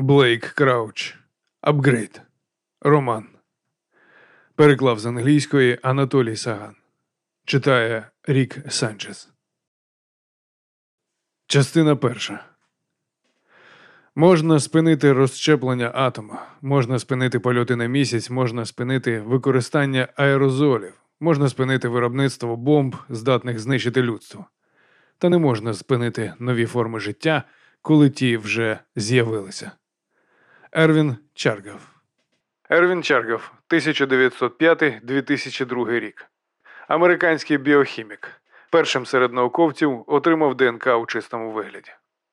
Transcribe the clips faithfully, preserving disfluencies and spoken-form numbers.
Блейк Крауч. Апгрейд. Роман. Переклав з англійської Анатолій Саган. Читає Рік Санчес. Частина перша. Можна спинити розщеплення атома, можна спинити польоти на місяць, можна спинити використання аерозолів, можна спинити виробництво бомб, здатних знищити людство. Та не можна спинити нові форми життя, коли ті вже з'явилися. Ервін Чаргав. Ервін Чаргав, тисяча дев'ятсот п'ятий - дві тисячі другий рік. Американський біохімік. Першим серед науковців отримав ДНК у чистому вигляді.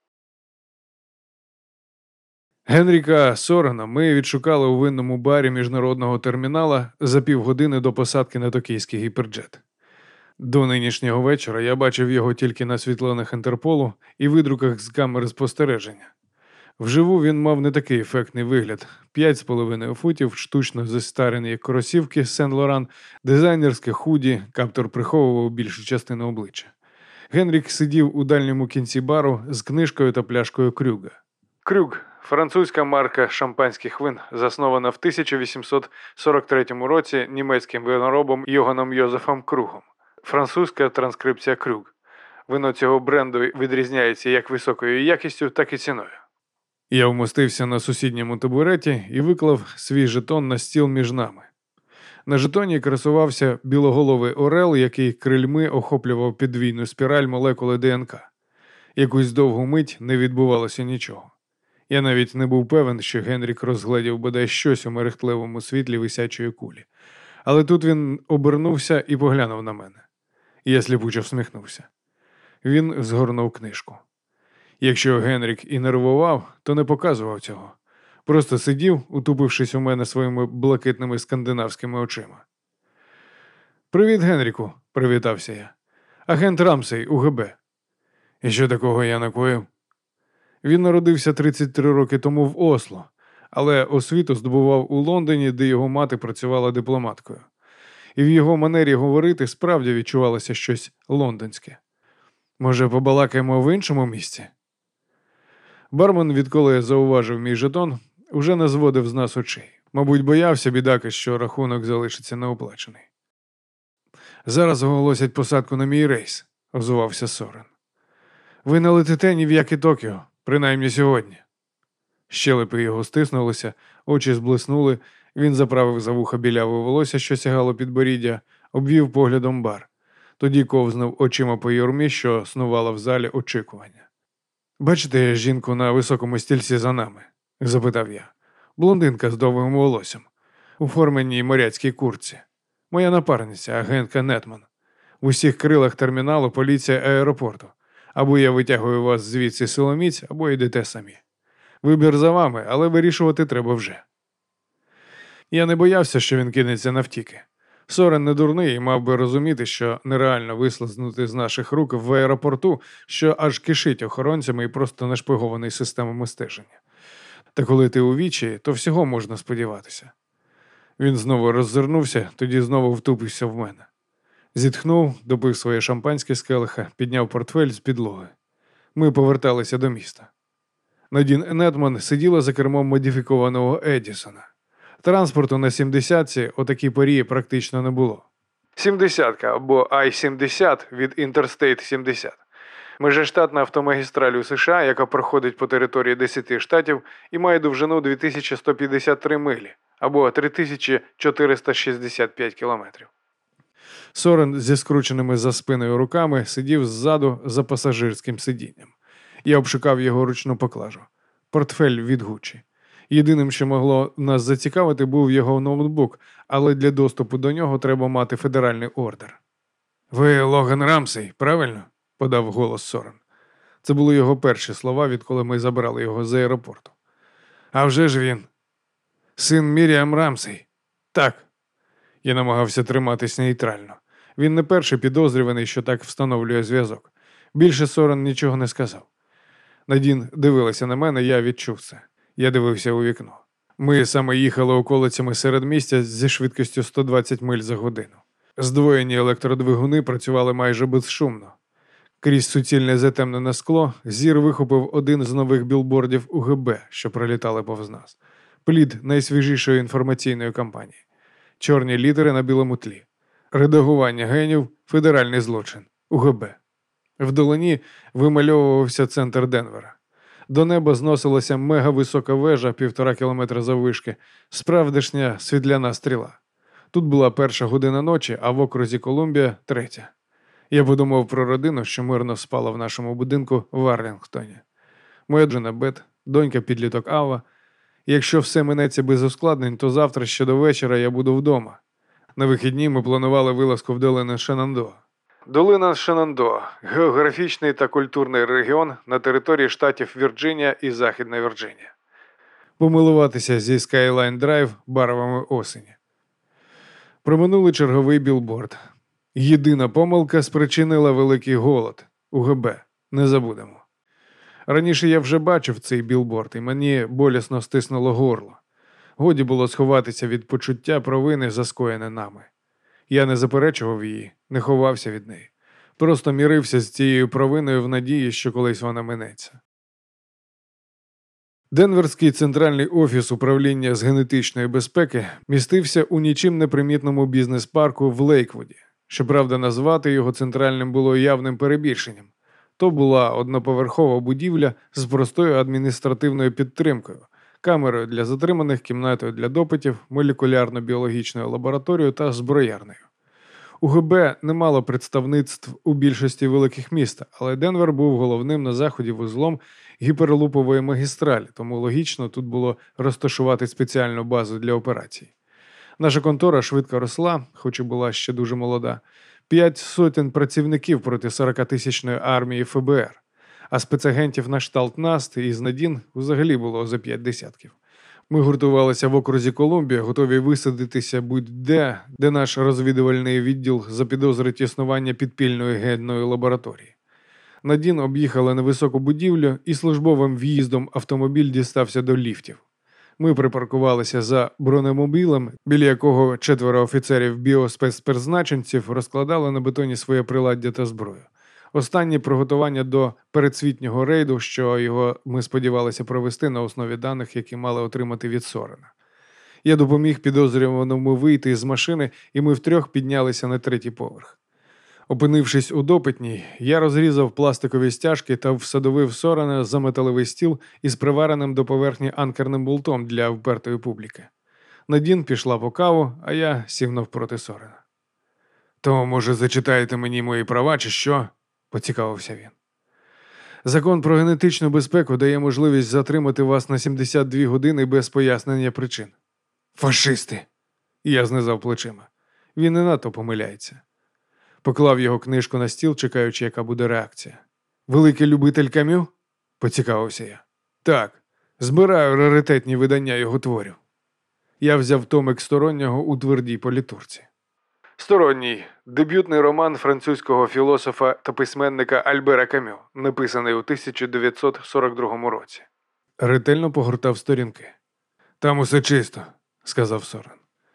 Генріка Сорена ми відшукали у винному барі міжнародного термінала за півгодини до посадки на токійський гіперджет. До нинішнього вечора я бачив його тільки на світлинах Інтерполу і видруках з камери спостереження. Вживу він мав не такий ефектний вигляд. П'ять з половиною футів, штучно застарені кросівки Сен-Лоран, дизайнерське худі, каптор приховував більшу частину обличчя. Генрік сидів у дальньому кінці бару з книжкою та пляшкою Крюга. Крюг – французька марка шампанських вин, заснована в тисяча вісімсот сорок третьому році німецьким виноробом Йоганом Йозефом Кругом. Французька транскрипція Крюг. Вино цього бренду відрізняється як високою якістю, так і ціною. Я вмостився на сусідньому табуреті і виклав свій жетон на стіл між нами. На жетоні красувався білоголовий орел, який крильми охоплював підвійну спіраль молекули ДНК. Якусь довгу мить не відбувалося нічого. Я навіть не був певен, що Генрік розгледів бодай щось у мерехтливому світлі висячої кулі. Але тут він обернувся і поглянув на мене. Я сліпуче всміхнувся. Він згорнув книжку. Якщо Генрік і нервував, то не показував цього. Просто сидів, утупившись у мене своїми блакитними скандинавськими очима. «Привіт, Генріку», – привітався я. «Агент Рамсей, УГБ». «І що такого я накоїв?» Він народився тридцять три роки тому в Осло, але освіту здобував у Лондоні, де його мати працювала дипломаткою. І в його манері говорити справді відчувалося щось лондонське. «Може, побалакаємо в іншому місці?» Бармен, відколи я зауважив мій жетон, уже не зводив з нас очей. Мабуть, боявся бідаки, що рахунок залишиться неоплачений. «Зараз оголосять посадку на мій рейс», – озивався Сорен. «Ви не летите ні в яке Токіо, принаймні сьогодні». Щелепи його стиснулися, очі зблиснули, він заправив за вуха біляве волосся, що сягало підборіддя, обвів поглядом бар. Тоді ковзнув очима по юрмі, що снувала в залі очікування. «Бачите жінку на високому стільці за нами?» – запитав я. «Блондинка з довгим волоссям, у форменній моряцькій куртці. Моя напарниця, агентка Нетман. В усіх крилах терміналу поліція аеропорту. Або я витягую вас звідси силоміць, або йдете самі. Вибір за вами, але вирішувати треба вже». Я не боявся, що він кинеться навтіки. Сорен не дурний і мав би розуміти, що нереально вислизнути з наших рук в аеропорту, що аж кишить охоронцями і просто нашпигований системами стеження. Та коли ти у вічі, то всього можна сподіватися. Він знову роззирнувся, тоді знову втупився в мене. Зітхнув, допив своє шампанське з келиха, підняв портфель з підлоги. Ми поверталися до міста. Надін Нетман сиділа за кермом модифікованого Едісона. Транспорту на сімдесятці о такій порі практично не було. сімдесятка або Ай сімдесят від Інтерстейт сімдесят. Межештатна автомагістраль у США, яка проходить по території десяти штатів і має довжину дві тисячі сто п'ятдесят три милі або три тисячі чотириста шістдесят п'ять кілометрів. Сорен зі скрученими за спиною руками сидів ззаду за пасажирським сидінням. Я обшукав його ручну поклажу. Портфель від Гуччі. Єдиним, що могло нас зацікавити, був його ноутбук, але для доступу до нього треба мати федеральний ордер. «Ви Логан Рамсей, правильно?» – подав голос Сорен. Це були його перші слова, відколи ми забрали його з аеропорту. «А вже ж він!» «Син Міріам Рамсей?» «Так». Я намагався триматись нейтрально. Він не перший підозрюваний, що так встановлює зв'язок. Більше Сорен нічого не сказав. Надін дивилася на мене, я відчув це. Я дивився у вікно. Ми саме їхали околицями середмістя зі швидкістю сто двадцять миль за годину. Здвоєні електродвигуни працювали майже безшумно. Крізь суцільне затемнене скло зір вихопив один з нових білбордів У Ге Бе, що пролітали повз нас. Плід найсвіжішої інформаційної кампанії. Чорні літери на білому тлі. Редагування генів – федеральний злочин. У Ге Бе. Вдалині вимальовувався центр Денвера. До неба зносилася мегависока вежа півтора кілометра заввишки, справдишня світляна стріла. Тут була перша година ночі, а в окрузі Колумбія – третя. Я подумав про родину, що мирно спала в нашому будинку в Арлінгтоні. Моя дружина Бет, донька-підліток Ава. Якщо все минеться без ускладнень, то завтра ще до вечора я буду вдома. На вихідні ми планували вилазку в долину Шенандо. Долина Шенандо – географічний та культурний регіон на території штатів Вірджинія і Західна Вірджинія. Помилуватися зі Skyline Drive барвами осені. Проминули черговий білборд. Єдина помилка спричинила великий голод. У Ге Бе. Не забудемо. Раніше я вже бачив цей білборд, і мені болісно стиснуло горло. Годі було сховатися від почуття провини, заскоєне нами. Я не заперечував її, не ховався від неї. Просто мірився з цією провиною в надії, що колись вона минеться. Денверський центральний офіс управління з генетичної безпеки містився у нічим непримітному бізнес-парку в Лейквуді. Щоправда, назвати його центральним було явним перебільшенням. То була одноповерхова будівля з простою адміністративною підтримкою, камерою для затриманих, кімнатою для допитів, молекулярно-біологічною лабораторією та зброярнею. У Ге Бе не мало представництв у більшості великих міст, але Денвер був головним на заході вузлом гіперлупової магістралі, тому логічно тут було розташувати спеціальну базу для операцій. Наша контора швидко росла, хоч і була ще дуже молода. П'ять сотень працівників проти сорокатисячної армії Еф Бе Ер, а спецагентів на кшталт Наст із Надін взагалі було за п'ять десятків. Ми гуртувалися в окрузі Колумбія, готові висадитися будь-де, де наш розвідувальний відділ запідозрить існування підпільної генної лабораторії. Надін об'їхала невисоку будівлю і службовим в'їздом автомобіль дістався до ліфтів. Ми припаркувалися за бронемобілем, біля якого четверо офіцерів біоспецпризначенців розкладали на бетоні своє приладдя та зброю. Останні приготування до передсвітнього рейду, що його ми сподівалися провести на основі даних, які мали отримати від Сорена. Я допоміг підозрюваному вийти з машини, і ми втрьох піднялися на третій поверх. Опинившись у допитній, я розрізав пластикові стяжки та всадовив Сорена за металевий стіл із привареним до поверхні анкерним болтом для впертої публіки. Надін пішла по каву, а я сів навпроти Сорена. «То, може, зачитаєте мені мої права, чи що?» – поцікавився він. «Закон про генетичну безпеку дає можливість затримати вас на сімдесят дві години без пояснення причин». «Фашисти!» – я знизав плечима. Він не надто помиляється. Поклав його книжку на стіл, чекаючи, яка буде реакція. «Великий любитель Камю?» – поцікавився я. «Так, збираю раритетні видання його творів». Я взяв томик Стороннього у твердій політурці. «Сторонній» – дебютний роман французького філософа та письменника Альбера Камю, написаний у тисяча дев'ятсот сорок другому році. Ретельно погортав сторінки. «Там усе чисто», – сказав Сорен.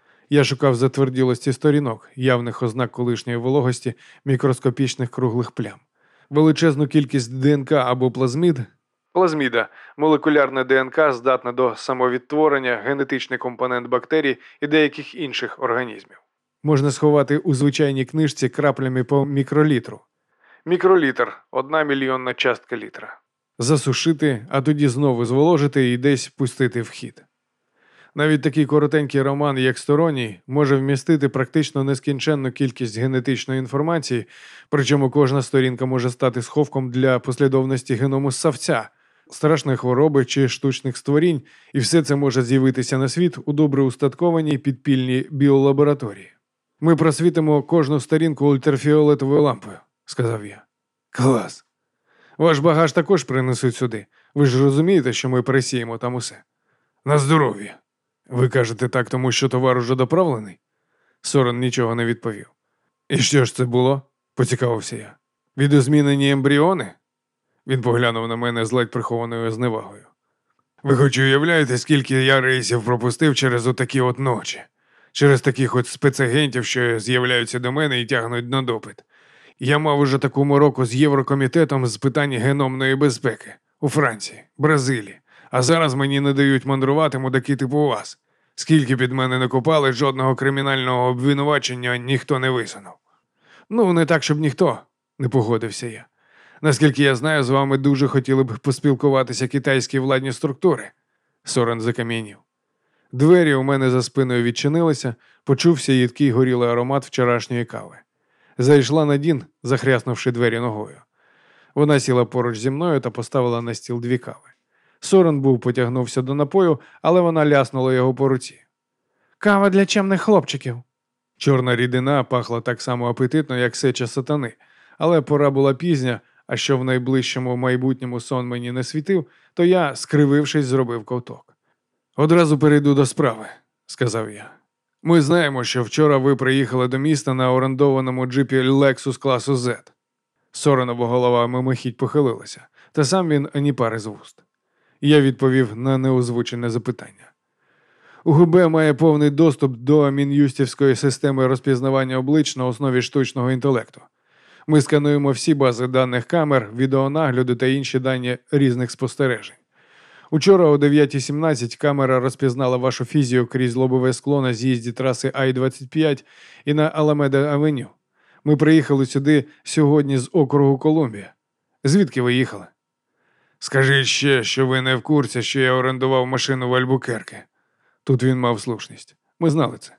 Я шукав затверділості сторінок, явних ознак колишньої вологості, мікроскопічних круглих плям. Величезну кількість Д Н К або плазмід. Плазміда – молекулярне Д Н К, здатне до самовідтворення, генетичний компонент бактерій і деяких інших організмів. Можна сховати у звичайній книжці краплями по мікролітру. Мікролітр – одна мільйонна частка літра. Засушити, а тоді знову зволожити і десь пустити в хід. Навіть такий коротенький роман, як «Сторонній», може вмістити практично нескінченну кількість генетичної інформації, причому кожна сторінка може стати сховком для послідовності геному ссавця, страшної хвороби чи штучних створінь, і все це може з'явитися на світ у добре устаткованій підпільній біолабораторії. «Ми просвітимо кожну сторінку ультрафіолетовою лампою», – сказав я. «Клас! Ваш багаж також принесуть сюди. Ви ж розумієте, що ми пересіємо там усе?» «На здоров'я!» «Ви кажете так, тому що товар уже доправлений?» Сорен нічого не відповів. «І що ж це було?» – поцікавився я. «Відозмінені ембріони?» Він поглянув на мене з ледь прихованою зневагою. «Ви хоч уявляєте, скільки я рейсів пропустив через отакі от ночі? Через таких от спецагентів, що з'являються до мене і тягнуть на допит. Я мав уже таку мороку з Єврокомітетом з питань геномної безпеки у Франції, Бразилії, а зараз мені не дають мандрувати мудаки типу вас. Скільки під мене не копали, жодного кримінального обвинувачення ніхто не висунув. Ну, не так, щоб ніхто, не погодився я. Наскільки я знаю, з вами дуже хотіли б поспілкуватися китайські владні структури. Сорен закам'янів. Двері у мене за спиною відчинилися, почувся їдкий горілий аромат вчорашньої кави. Зайшла Надін, захряснувши двері ногою. Вона сіла поруч зі мною та поставила на стіл дві кави. Сорен був потягнувся до напою, але вона ляснула його по руці. «Кава для чемних хлопчиків». Чорна рідина пахла так само апетитно, як сеча сатани, але пора була пізня, а що в найближчому майбутньому сон мені не світив, то я, скривившись, зробив ковток. «Одразу перейду до справи», – сказав я. «Ми знаємо, що вчора ви приїхали до міста на орендованому джипі Lexus класу Z». Соренова голова мимохідь похилилася, та сам він ані пари з вуст. Я відповів на неозвучене запитання. УГБ має повний доступ до мін'юстівської системи розпізнавання облич на основі штучного інтелекту. Ми скануємо всі бази даних камер, відеонагляду та інші дані різних спостережень. Учора о дев'ята сімнадцять камера розпізнала вашу фізію крізь лобове скло на з'їзді траси Ай двадцять п'ять і на Аламеда-авеню. Ми приїхали сюди сьогодні з округу Колумбія. Звідки ви їхали? Скажіть ще, що ви не в курсі, що я орендував машину в Альбукерке. Тут він мав слушність. Ми знали це.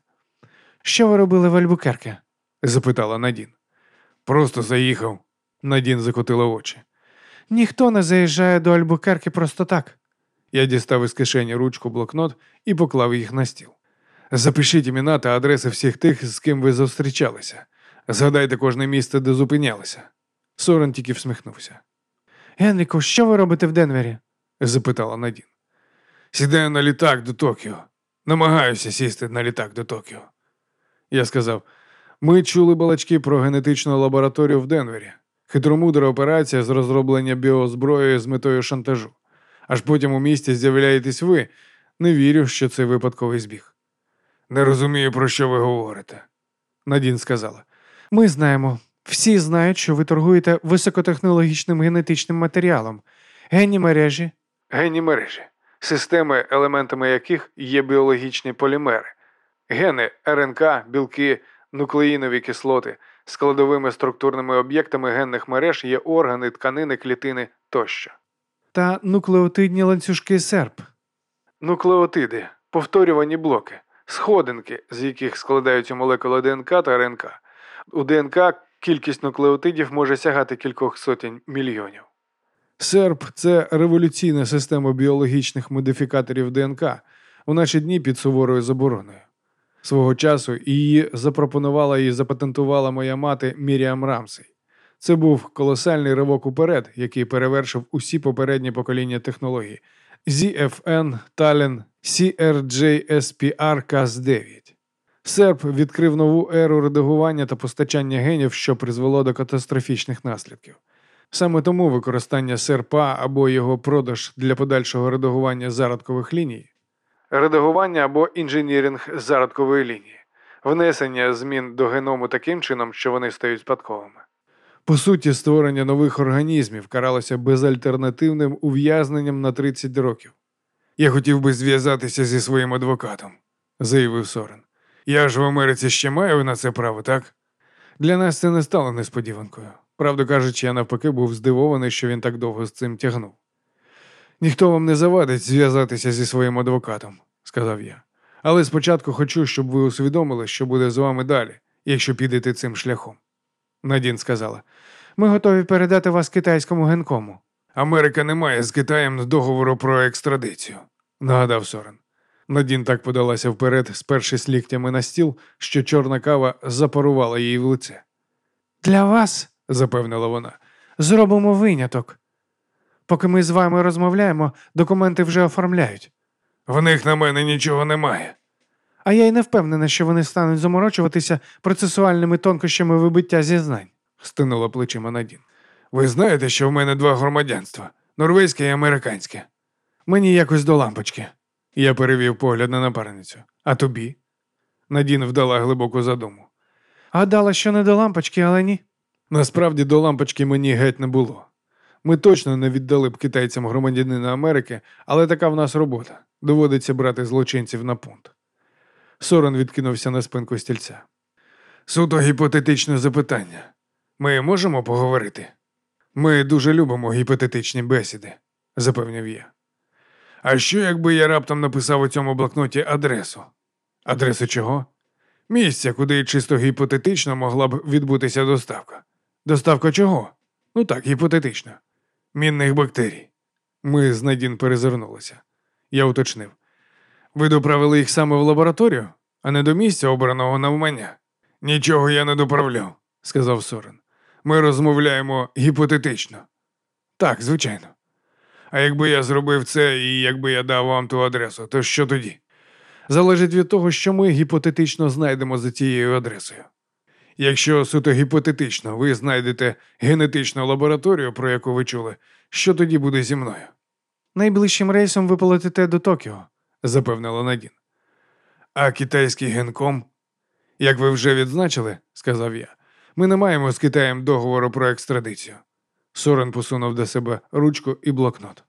Що ви робили в Альбукерке? Запитала Надін. Просто заїхав. Надін закотила очі. Ніхто не заїжджає до Альбукерки просто так. Я дістав із кишені ручку, блокнот і поклав їх на стіл. Запишіть імена та адреси всіх тих, з ким ви зустрічалися. Згадайте кожне місце, де зупинялися. Сорен тільки всміхнувся. Генріку, що ви робите в Денвері? Запитала Надін. Сідаю на літак до Токіо. Намагаюся сісти на літак до Токіо. Я сказав, ми чули балачки про генетичну лабораторію в Денвері. Хитромудра операція з розроблення біозброї з метою шантажу. Аж потім у місті з'являєтесь ви. Не вірю, що це випадковий збіг. Не розумію, про що ви говорите. Надін сказала. Ми знаємо. Всі знають, що ви торгуєте високотехнологічним генетичним матеріалом. Генні мережі. Генні мережі. Системи, елементами яких є біологічні полімери. Гени, РНК, білки, нуклеїнові кислоти. Складовими структурними об'єктами генних мереж є органи, тканини, клітини тощо. Та нуклеотидні ланцюжки серп. Нуклеотиди – повторювані блоки, сходинки, з яких складаються молекули ДНК та РНК. У ДНК кількість нуклеотидів може сягати кількох сотень мільйонів. серп – це революційна система біологічних модифікаторів ДНК, у наші дні під суворою забороною. Свого часу її запропонувала і запатентувала моя мати Міріам Рамсей. Це був колосальний ривок уперед, який перевершив усі попередні покоління технологій – зі еф ен, Тален, сі ар джей ес пі ар Кас дев'ять. серп відкрив нову еру редагування та постачання генів, що призвело до катастрофічних наслідків. Саме тому використання серпа або його продаж для подальшого редагування зародкових ліній – редагування або інженіринг зародкової лінії, внесення змін до геному таким чином, що вони стають спадковими. По суті, створення нових організмів каралося безальтернативним ув'язненням на тридцять років. «Я хотів би зв'язатися зі своїм адвокатом», – заявив Сорен. «Я ж в Америці ще маю на це право, так?» Для нас це не стало несподіванкою. Правду кажучи, я навпаки був здивований, що він так довго з цим тягнув. «Ніхто вам не завадить зв'язатися зі своїм адвокатом», – сказав я. «Але спочатку хочу, щоб ви усвідомили, що буде з вами далі, якщо підете цим шляхом». Надін сказала, «Ми готові передати вас китайському генкому». «Америка не має з Китаєм договору про екстрадицію», – нагадав Сорен. Надін так подалася вперед, спершись ліктями на стіл, що чорна кава запарувала їй в лице. «Для вас», – запевнила вона, – «зробимо виняток. Поки ми з вами розмовляємо, документи вже оформляють». «В них на мене нічого немає». «А я й не впевнена, що вони стануть заморочуватися процесуальними тонкощами вибиття зізнань», – стинула плечима Надін. «Ви знаєте, що в мене два громадянства – норвезьке і американське. Мені якось до лампочки». Я перевів погляд на напарницю. «А тобі?» Надін вдала глибоку задуму. «Гадала, що не до лампочки, але ні». Насправді до лампочки мені геть не було. Ми точно не віддали б китайцям громадянина Америки, але така в нас робота. Доводиться брати злочинців на пункт. Сорен відкинувся на спинку стільця. Суто гіпотетичне запитання. Ми можемо поговорити? Ми дуже любимо гіпотетичні бесіди, запевнив я. А що, якби я раптом написав у цьому блокноті адресу? Адресу чого? Місця, куди чисто гіпотетично могла б відбутися доставка. Доставка чого? Ну так, гіпотетично. Мінних бактерій. Ми з Надін перезирнулися. Я уточнив. Ви доправили їх саме в лабораторію, а не до місця, обраного навмання? Нічого я не доправляв, сказав Сорен. Ми розмовляємо гіпотетично. Так, звичайно. А якби я зробив це і якби я дав вам ту адресу, то що тоді? Залежить від того, що ми гіпотетично знайдемо за цією адресою. Якщо суто гіпотетично ви знайдете генетичну лабораторію, про яку ви чули, що тоді буде зі мною? Найближчим рейсом ви полетите до Токіо, запевнила Надін. А китайський генком? Як ви вже відзначили, сказав я, ми не маємо з Китаєм договору про екстрадицію. Сорен посунув до себе ручку і блокнот.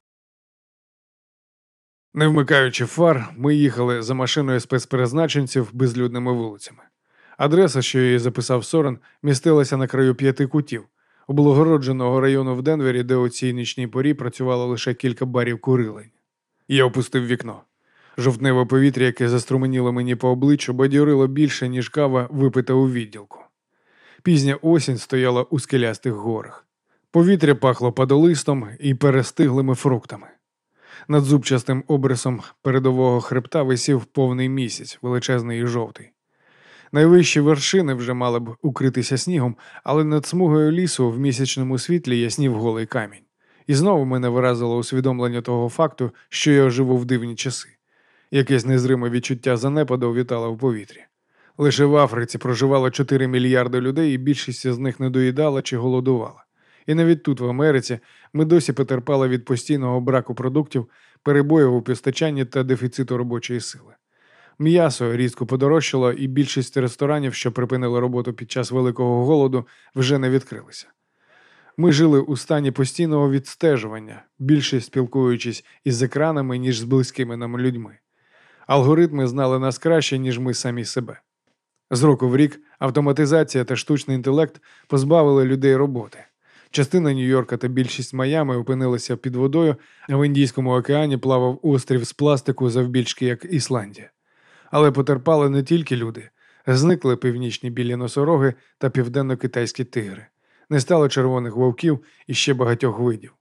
Не вмикаючи фар, ми їхали за машиною спецпризначенців безлюдними вулицями. Адреса, що її записав Сорен, містилася на краю п'яти кутів, облагородженого району в Денвері, де у цій нічній порі працювало лише кілька барів курилень. Я опустив вікно. Жовтневе повітря, яке заструменіло мені по обличчю, бадьорило більше, ніж кава, випита у відділку. Пізня осінь стояла у скелястих горах. Повітря пахло падолистом і перестиглими фруктами. Над зубчастим обрисом передового хребта висів повний місяць, величезний і жовтий. Найвищі вершини вже мали б укритися снігом, але над смугою лісу в місячному світлі яснів голий камінь. І знову мене виразило усвідомлення того факту, що я живу в дивні часи. Якесь незриме відчуття занепаду вітало в повітрі. Лише в Африці проживало чотири мільярди людей, і більшість з них не доїдала чи голодувала. І навіть тут, в Америці, ми досі потерпали від постійного браку продуктів, перебоїв у постачанні та дефіциту робочої сили. М'ясо різко подорожчало, і більшість ресторанів, що припинили роботу під час Великого голоду, вже не відкрилися. Ми жили у стані постійного відстежування, більше спілкуючись із екранами, ніж з близькими нам людьми. Алгоритми знали нас краще, ніж ми самі себе. З року в рік автоматизація та штучний інтелект позбавили людей роботи. Частина Нью-Йорка та більшість Майами опинилися під водою, а в Індійському океані плавав острів з пластику завбільшки, як Ісландія. Але потерпали не тільки люди. Зникли північні білі носороги та південно-китайські тигри. Не стало червоних вовків і ще багатьох видів.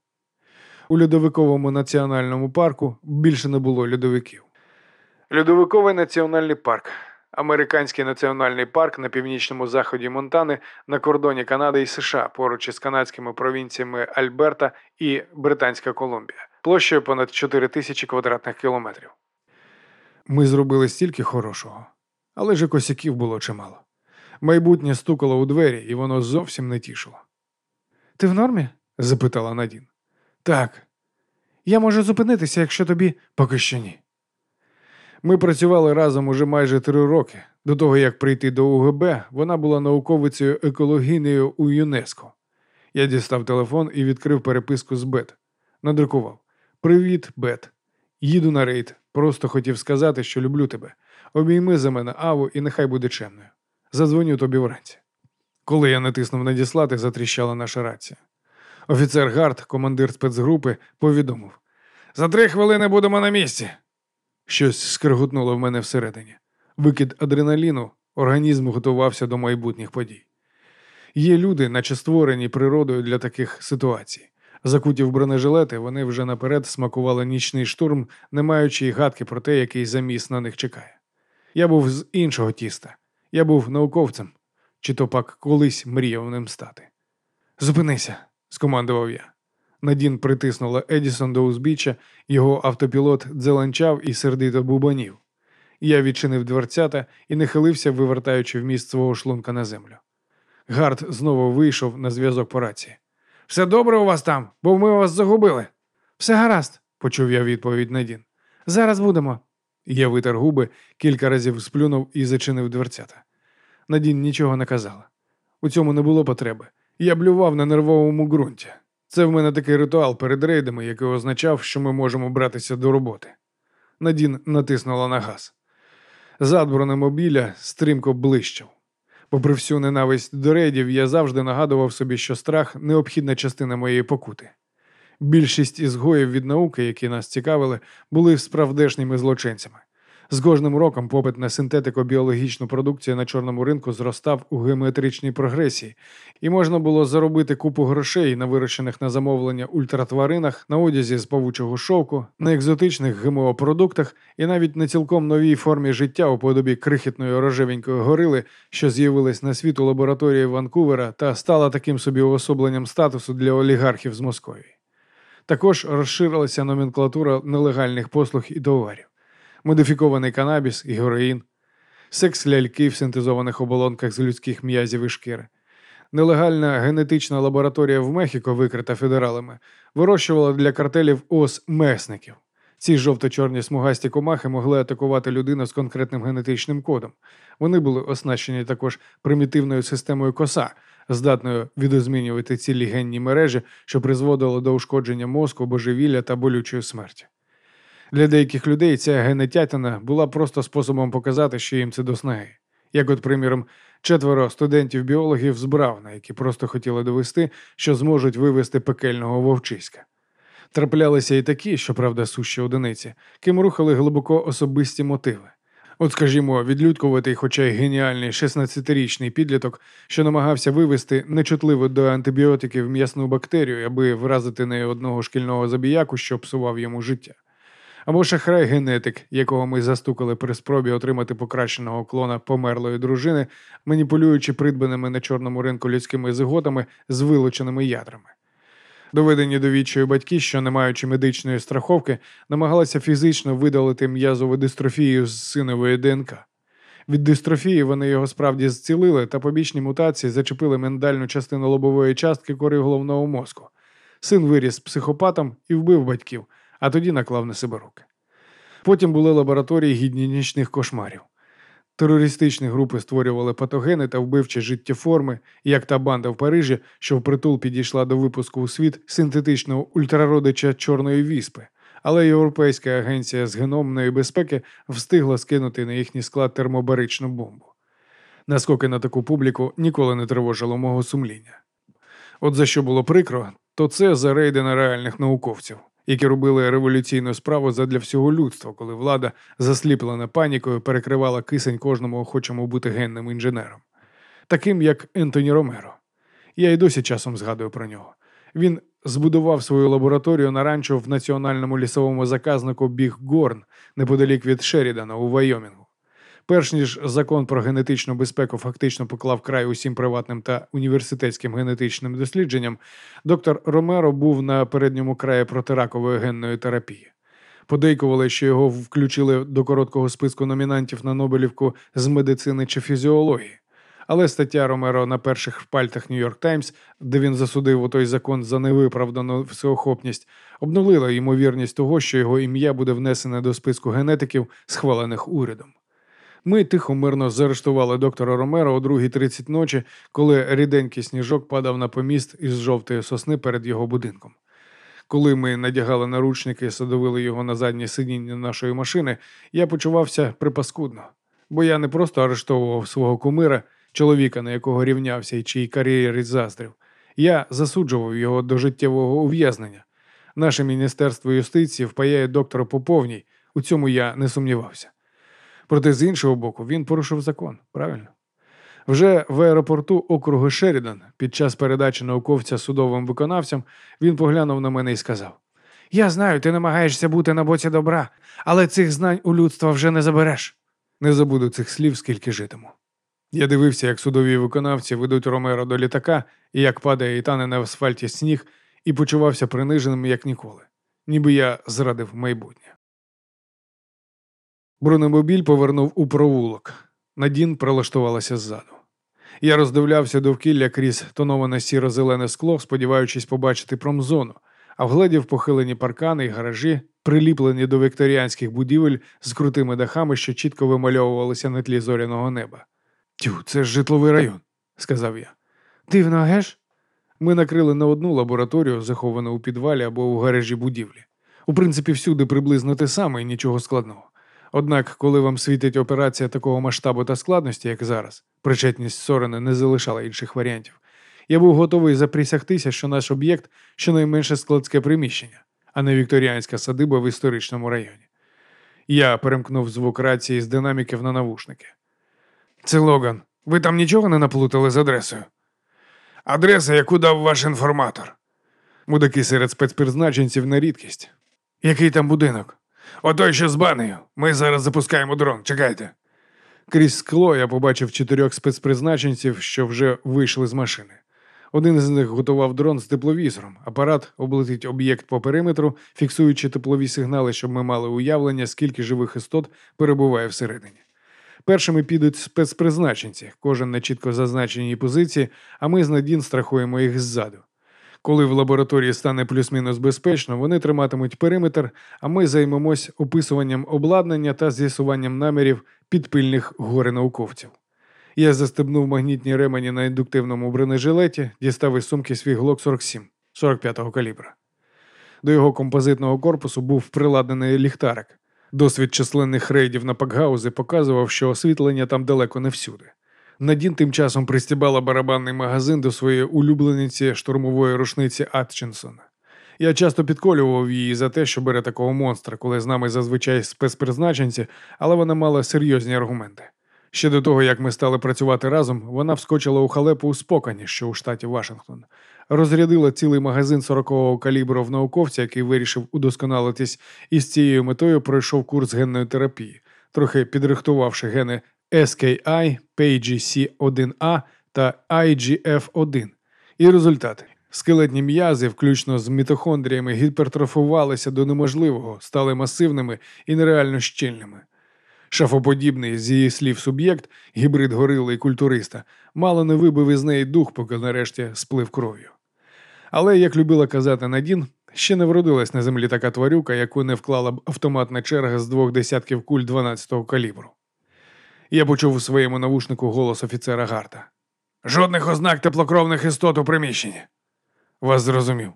У льодовиковому національному парку більше не було льодовиків. Льодовиковий національний парк – американський національний парк на північному заході Монтани на кордоні Канади і США поруч із канадськими провінціями Альберта і Британська Колумбія, площею понад чотири тисячі квадратних кілометрів. Ми зробили стільки хорошого, але ж і косяків було чимало. Майбутнє стукало у двері, і воно зовсім не тішило. «Ти в нормі?» – запитала Надін. «Так. Я можу зупинитися, якщо тобі...» «Поки що ні». Ми працювали разом уже майже три роки. До того, як прийти до У Ге Бе, вона була науковицею-екологинею у ЮНЕСКО. Я дістав телефон і відкрив переписку з Бет. Надрукував. «Привіт, Бет. Їду на рейд. Просто хотів сказати, що люблю тебе. Обійми за мене Аву і нехай буде чемною. Задзвоню тобі вранці». Коли я натиснув надіслати, затріщала наша рація. Офіцер Гарт, командир спецгрупи, повідомив. «За три хвилини будемо на місці». Щось скриготнуло в мене всередині. Викид адреналіну, організм готувався до майбутніх подій. Є люди, наче створені природою для таких ситуацій. Закуті в бронежилети, вони вже наперед смакували нічний штурм, не маючи й гадки про те, який заміс на них чекає. Я був з іншого тіста. Я був науковцем, чи то пак колись мріяв ним стати. «Зупинися», – скомандував я. Надін притиснула Едісон до узбіччя, його автопілот дзеленчав і сердито бубонів. Я відчинив дверцята і нахилився, вивертаючи вміст свого шлунка на землю. Гарт знову вийшов на зв'язок по рації. «Все добре у вас там, бо ми вас загубили?» «Все гаразд», – почув я відповідь Надін. «Зараз будемо». Я витер губи, кілька разів сплюнув і зачинив дверцята. Надін нічого не казала. У цьому не було потреби. Я блював на нервовому ґрунті. Це в мене такий ритуал перед рейдами, який означав, що ми можемо братися до роботи. Надін натиснула на газ. Зад бронемобіля стрімко блищав. Попри всю ненависть до рейдів, я завжди нагадував собі, що страх – необхідна частина моєї покути. Більшість ізгоїв від науки, які нас цікавили, були справдешніми злочинцями. З кожним роком попит на синтетико-біологічну продукцію на чорному ринку зростав у геометричній прогресії, і можна було заробити купу грошей на вирощених на замовлення ультратваринах, на одязі з павучого шовку, на екзотичних ГМО-продуктах і навіть на цілком новій формі життя у подобі крихітної рожевенької горили, що з'явилась на світ у лабораторії Ванкувера та стала таким собі уособленням статусу для олігархів з Московії. Також розширилася номенклатура нелегальних послуг і товарів. Модифікований канабіс і героїн, секс-ляльки в синтезованих оболонках з людських м'язів і шкіри. Нелегальна генетична лабораторія в Мехіко, викрита федералами, вирощувала для картелів ос месників. Ці жовто-чорні смугасті комахи могли атакувати людину з конкретним генетичним кодом. Вони були оснащені також примітивною системою коса, здатною відозмінювати цілі генні мережі, що призводило до ушкодження мозку, божевілля та болючої смерті. Для деяких людей ця генетятина була просто способом показати, що їм це до снаги. Як от, приміром, четверо студентів-біологів з Брауна, які просто хотіли довести, що зможуть вивести пекельного вовчиська. Траплялися і такі, щоправда, сущі одиниці, ким рухали глибоко особисті мотиви. От, скажімо, відлюдкуватий, хоча й геніальний шістнадцятирічний підліток, що намагався вивести нечутливу до антибіотиків м'ясну бактерію, аби вразити нею одного шкільного забіяку, що псував йому життя. Або шахрай-генетик, якого ми застукали при спробі отримати покращеного клона померлої дружини, маніпулюючи придбаними на чорному ринку людськими зиготами з вилученими ядрами. Доведені до відчаю батьки, що, не маючи медичної страховки, намагалися фізично видалити м'язову дистрофію з синової ДНК. Від дистрофії вони його справді зцілили, та побічні мутації зачепили миндальну частину лобової частки кори головного мозку. Син виріс психопатом і вбив батьків, а тоді наклав на себе руки. Потім були лабораторії гідні нічних кошмарів. Терористичні групи створювали патогени та вбивчі життєформи, як та банда в Парижі, що впритул підійшла до випуску у світ синтетичного ультрародича чорної віспи, але Європейська агенція з геномної безпеки встигла скинути на їхній склад термобаричну бомбу. Наскоки на таку публіку ніколи не тривожило мого сумління. От за що було прикро, то це за рейди на реальних науковців, які робили революційну справу задля всього людства, коли влада, засліплена панікою, перекривала кисень кожному охочому бути генним інженером. Таким, як Ентоні Ромеро. Я й досі часом згадую про нього. Він збудував свою лабораторію на ранчо в національному лісовому заказнику Біг Горн, неподалік від Шерідана у Вайомінгу. Перш ніж закон про генетичну безпеку фактично поклав край усім приватним та університетським генетичним дослідженням, доктор Ромеро був на передньому краї протиракової генної терапії. Подейкували, що його включили до короткого списку номінантів на Нобелівку з медицини чи фізіології. Але стаття Ромеро на перших шпальтах Нью-Йорк Таймс, де він засудив у той закон за невиправдану всеохопність, обнулила ймовірність того, що його ім'я буде внесене до списку генетиків, схвалених урядом. Ми тихо-мирно заарештували доктора Ромеро о другій тридцять ночі, коли ріденький сніжок падав на поміст із жовтої сосни перед його будинком. Коли ми надягали наручники і садовили його на заднє сидіння нашої машини, я почувався припаскудно. Бо я не просто арештовував свого кумира, чоловіка, на якого рівнявся і чиїй кар'єрі заздрив. Я засуджував його до життєвого ув'язнення. Наше Міністерство юстиції впаяє доктора по повній, у цьому я не сумнівався. Проте, з іншого боку, він порушив закон, правильно? Вже в аеропорту округу Шерідан, під час передачі науковця судовим виконавцям, він поглянув на мене і сказав: «Я знаю, ти намагаєшся бути на боці добра, але цих знань у людства вже не забереш». Не забуду цих слів, скільки житиму. Я дивився, як судові виконавці ведуть Ромеро до літака, і як падає і тане на асфальті сніг, і почувався приниженим, як ніколи. Ніби я зрадив майбутнє. Бронемобіль повернув у провулок. Надін прилаштувалася ззаду. Я роздивлявся довкілля крізь тоноване сіро-зелене скло, сподіваючись побачити промзону, а вгледів похилені паркани й гаражі, приліплені до вікторіанських будівель з крутими дахами, що чітко вимальовувалися на тлі зоряного неба. «Тю, це ж житловий район», – сказав я. «Дивно, геш?» Ми накрили не одну лабораторію, заховану у підвалі або у гаражі будівлі. У принципі, всюди приблизно те саме і нічого складного. Однак, коли вам світить операція такого масштабу та складності, як зараз, причетність Сорена не залишала інших варіантів, я був готовий заприсягтися, що наш об'єкт – щонайменше складське приміщення, а не вікторіанська садиба в історичному районі. Я перемкнув звук рації з динаміків на навушники. «Це Логан. Ви там нічого не наплутали з адресою?» «Адреса, яку дав ваш інформатор». Мудаки серед спецпризначенців на рідкість. «Який там будинок?» «Отой, що з банею. Ми зараз запускаємо дрон. Чекайте». Крізь скло я побачив чотирьох спецпризначенців, що вже вийшли з машини. Один з них готував дрон з тепловізором. Апарат облетить об'єкт по периметру, фіксуючи теплові сигнали, щоб ми мали уявлення, скільки живих істот перебуває всередині. Першими підуть спецпризначенці, кожен на чітко зазначеній позиції, а ми з Надін страхуємо їх ззаду. Коли в лабораторії стане плюс-мінус безпечно, вони триматимуть периметр, а ми займемось описуванням обладнання та з'ясуванням намірів підпильних горе-науковців. Я застебнув магнітні ремені на індуктивному бронежилеті, дістав із сумки свій глок сорок сім, сорок п'ятого калібра. До його композитного корпусу був приладнений ліхтарик. Досвід численних рейдів на Пакгаузи показував, що освітлення там далеко не всюди. Надін тим часом пристібала барабанний магазин до своєї улюблениці штурмової рушниці Атчинсона. Я часто підколював її за те, що бере такого монстра, коли з нами зазвичай спецпризначенці, але вона мала серйозні аргументи. Ще до того, як ми стали працювати разом, вона вскочила у халепу у Спокані, що у штаті Вашингтон. Розрядила цілий магазин сорокового калібру в науковця, який вирішив удосконалитись, і з цією метою пройшов курс генної терапії, трохи підрихтувавши гени ес кей ай, пі джі сі один а та ай джі еф один. І результати. Скелетні м'язи, включно з мітохондріями, гіпертрофувалися до неможливого, стали масивними і нереально щільними. Шафоподібний, з її слів, суб'єкт, гібрид горили і культуриста, мало не вибив із неї дух, поки нарешті сплив кров'ю. Але, як любила казати Надін, ще не вродилась на землі така тварюка, яку не вклала б автоматна черга з двох десятків куль дванадцятого калібру. Я почув у своєму навушнику голос офіцера Гарта. «Жодних ознак теплокровних істот у приміщенні». Вас зрозумів.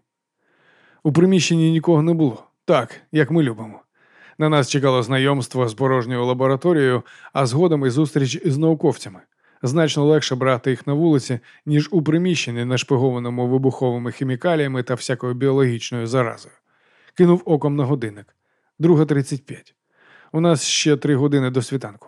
У приміщенні нікого не було. Так, як ми любимо. На нас чекало знайомство з порожньою лабораторією, а згодом і зустріч із науковцями. Значно легше брати їх на вулиці, ніж у приміщенні, нашпигованому вибуховими хімікаліями та всякою біологічною заразою. Кинув оком на годинник. Друга тридцять п'ять. У нас ще три години до світанку.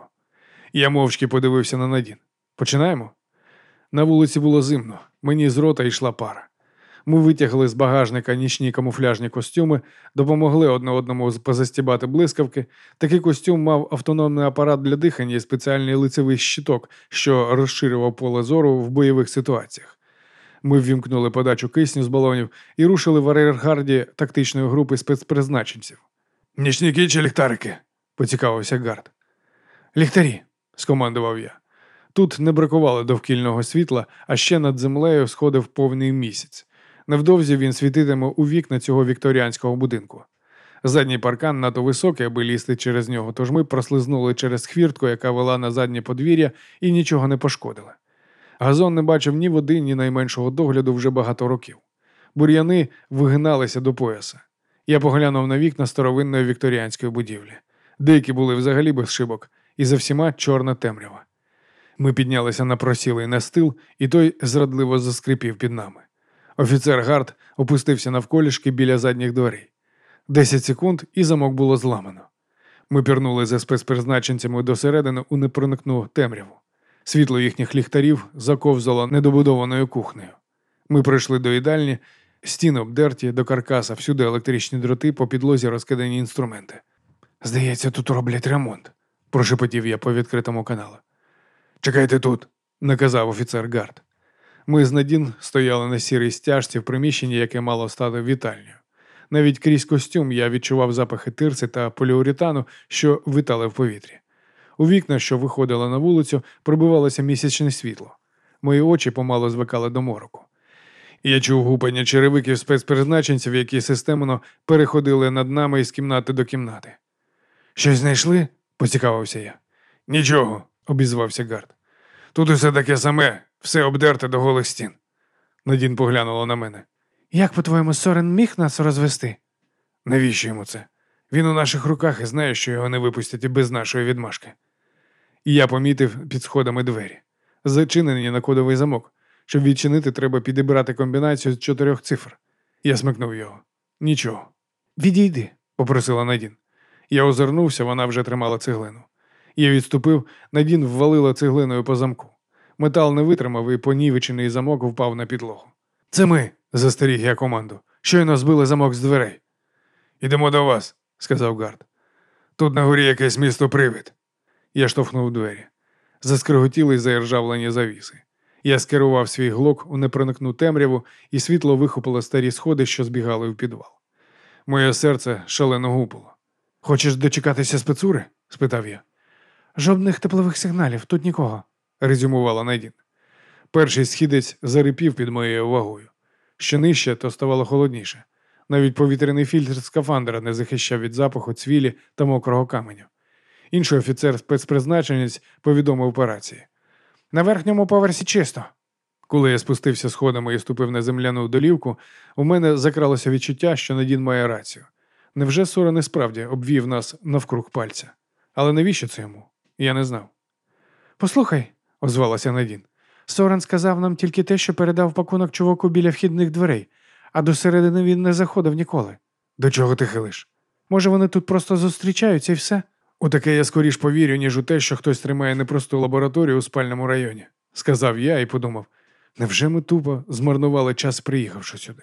Я мовчки подивився на Надін. Починаємо? На вулиці було зимно. Мені з рота йшла пара. Ми витягли з багажника нічні камуфляжні костюми, допомогли одне одному позастібати блискавки. Такий костюм мав автономний апарат для дихання і спеціальний лицевий щиток, що розширював поле зору в бойових ситуаціях. Ми ввімкнули подачу кисню з балонів і рушили в ар'єргарді тактичної групи спецпризначенців. «Нічники чи ліхтарики?» – поцікавився Гард. «Ліхтарі», – скомандував я. Тут не бракувало довкільного світла, а ще над землею сходив повний місяць. Невдовзі він світитиме у вікна цього вікторіанського будинку. Задній паркан надто високий, аби лізти через нього, тож ми прослизнули через хвіртку, яка вела на заднє подвір'я, і нічого не пошкодили. Газон не бачив ні води, ні найменшого догляду вже багато років. Бур'яни вигиналися до пояса. Я поглянув на вікна старовинної вікторіанської будівлі. Деякі були взагалі без шибок, і за всіма чорна темрява. Ми піднялися на просілий настил, і той зрадливо заскрипів під нами. Офіцер Гард опустився навколішки біля задніх дверей. Десять секунд, і замок було зламано. Ми пірнули за спецпризначенцями досередини у непроникну темряву. Світло їхніх ліхтарів заковзало недобудованою кухнею. Ми прийшли до їдальні, стіни обдерті, до каркаса, всюди електричні дроти, по підлозі розкидані інструменти. «Здається, тут роблять ремонт», – прошепотів я по відкритому каналу. «Чекайте тут», – наказав офіцер Гард. Ми з Надін стояли на сірій стяжці в приміщенні, яке мало стати вітальнею. Навіть крізь костюм я відчував запахи тирси та поліуретану, що витали в повітрі. У вікна, що виходили на вулицю, пробивалося місячне світло. Мої очі помало звикали до мороку. Я чув гупання черевиків спецпризначенців, які системно переходили над нами із кімнати до кімнати. «Щось знайшли?» – поцікавився я. «Нічого», – обізвався Гард. «Тут усе таке саме, все обдерте до голих стін». Надін поглянула на мене. Як, по-твоєму, Сорен міг нас розвести? Навіщо йому це? Він у наших руках і знає, що його не випустять і без нашої відмашки. І я помітив під сходами двері. Зачинені на кодовий замок. Щоб відчинити, треба підібрати комбінацію з чотирьох цифр. Я смикнув його. Нічого. Відійди, попросила Надін. Я озирнувся, вона вже тримала цеглину. Я відступив, Надін ввалила цеглиною по замку. Метал не витримав і понівечений замок впав на підлогу. «Це ми!» – застеріг я команду. «Щойно збили замок з дверей». «Ідемо до вас», – сказав Гард. «Тут на горі якесь місто-привид». Я штовхнув двері. Заскриготіли заіржавлені завіси. Я скерував свій глок у непроникну темряву, і світло вихопило старі сходи, що збігали в підвал. Моє серце шалено гупало. «Хочеш дочекатися спецури?» – спитав я. «Жодних теплових сигналів, тут нікого», – резюмувала Надін. Перший східець зарипів під моєю вагою. Що нижче, то ставало холодніше. Навіть повітряний фільтр скафандра не захищав від запаху цвілі та мокрого каменю. Інший офіцер-спецпризначенець повідомив по рації. «На верхньому поверсі чисто». Коли я спустився сходами і ступив на земляну долівку, у мене закралося відчуття, що Надін має рацію. Невже Сорен і справді обвів нас навкруг пальця? Але навіщо це йому? Я не знав. «Послухай», – озвалася Надін, – «Сорен сказав нам тільки те, що передав пакунок чуваку біля вхідних дверей, а до середини він не заходив ніколи». «До чого ти хилиш?» «Може, вони тут просто зустрічаються і все?» «У таке я скоріш повірю, ніж у те, що хтось тримає непросту лабораторію у спальному районі», – сказав я і подумав, невже ми тупо змарнували час, приїхавши сюди?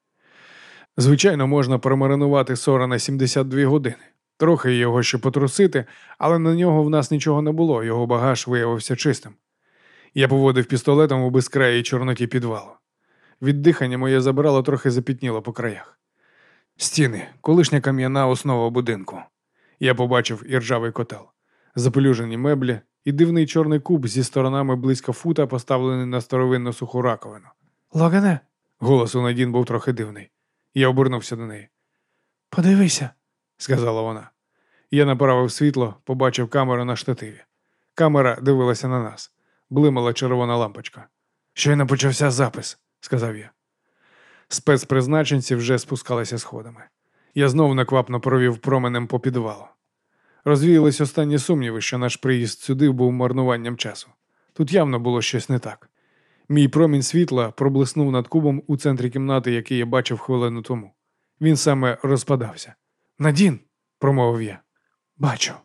Звичайно, можна промаринувати Сорена сімдесят дві години. Трохи його ще потрусити, але на нього в нас нічого не було, його багаж виявився чистим. Я поводив пістолетом у безкраїй чорноті підвалу. Від дихання моє забрало трохи запітніло по краях. Стіни, колишня кам'яна основа будинку. Я побачив іржавий котел, запелюжені меблі і дивний чорний куб зі сторонами близько фута, поставлений на старовинну суху раковину. «Логане?» – голос у Надін був трохи дивний. Я обернувся до неї. «Подивися», – сказала вона. Я направив світло, побачив камеру на штативі. Камера дивилася на нас. Блимала червона лампочка. «Щойно почався запис», – сказав я. Спецпризначенці вже спускалися сходами. Я знов неквапно провів променем по підвалу. Розвіялись останні сумніви, що наш приїзд сюди був марнуванням часу. Тут явно було щось не так. Мій промінь світла проблиснув над кубом у центрі кімнати, який я бачив хвилину тому. Він саме розпадався. «Надін!» – промовив я. «Бачу».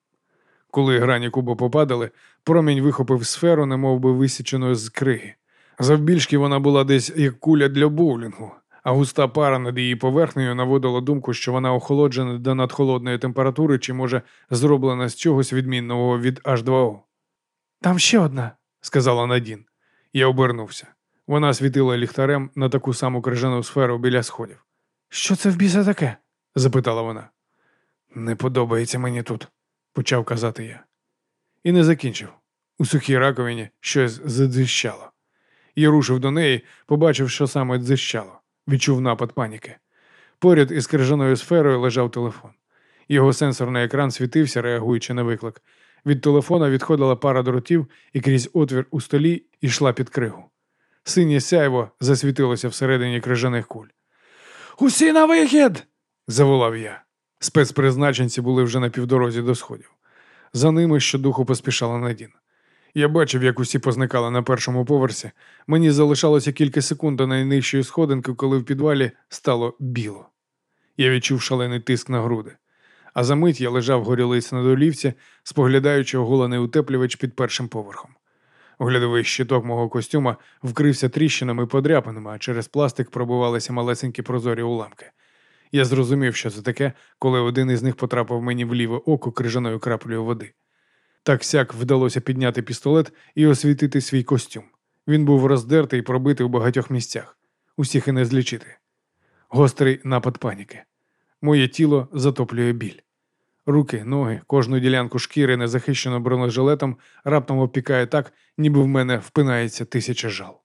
Коли грані куба попадали, промінь вихопив сферу, немов би висічену з криги. Завбільшки вона була десь як куля для боулінгу, а густа пара над її поверхнею наводила думку, що вона охолоджена до надхолодної температури чи, може, зроблена з чогось відмінного від аш два о. «Там ще одна», – сказала Надін. Я обернувся. Вона світила ліхтарем на таку саму крижану сферу біля сходів. «Що це в біса таке?» – запитала вона. «Не подобається мені тут», – почав казати я. І не закінчив. У сухій раковині щось задзищало. Я рушив до неї, побачив, що саме дзищало. Відчув напад паніки. Поряд із крижаною сферою лежав телефон. Його сенсорний екран світився, реагуючи на виклик. Від телефона відходила пара дротів, і крізь отвір у столі йшла під кригу. Синє сяйво засвітилося всередині крижаних куль. «Усі на вихід!» – заволав я. Спецпризначенці були вже на півдорозі до сходів. За ними щодуху поспішала Надін. Я бачив, як усі позникали на першому поверсі. Мені залишалося кілька секунд до найнижчої сходинки, коли в підвалі стало біло. Я відчув шалений тиск на груди. А за мить я лежав горілиць на долівці, споглядаючи оголений утеплювач під першим поверхом. Оглядовий щиток мого костюма вкрився тріщинами і подряпинами, а через пластик пробивалися малесенькі прозорі уламки. Я зрозумів, що це таке, коли один із них потрапив мені в ліве око крижаною краплею води. Так-сяк вдалося підняти пістолет і освітити свій костюм. Він був роздертий і пробитий у багатьох місцях. Усіх і не злічити. Гострий напад паніки. Моє тіло затоплює біль. Руки, ноги, кожну ділянку шкіри, незахищену бронежилетом, раптом обпікає так, ніби в мене впинається тисяча жал.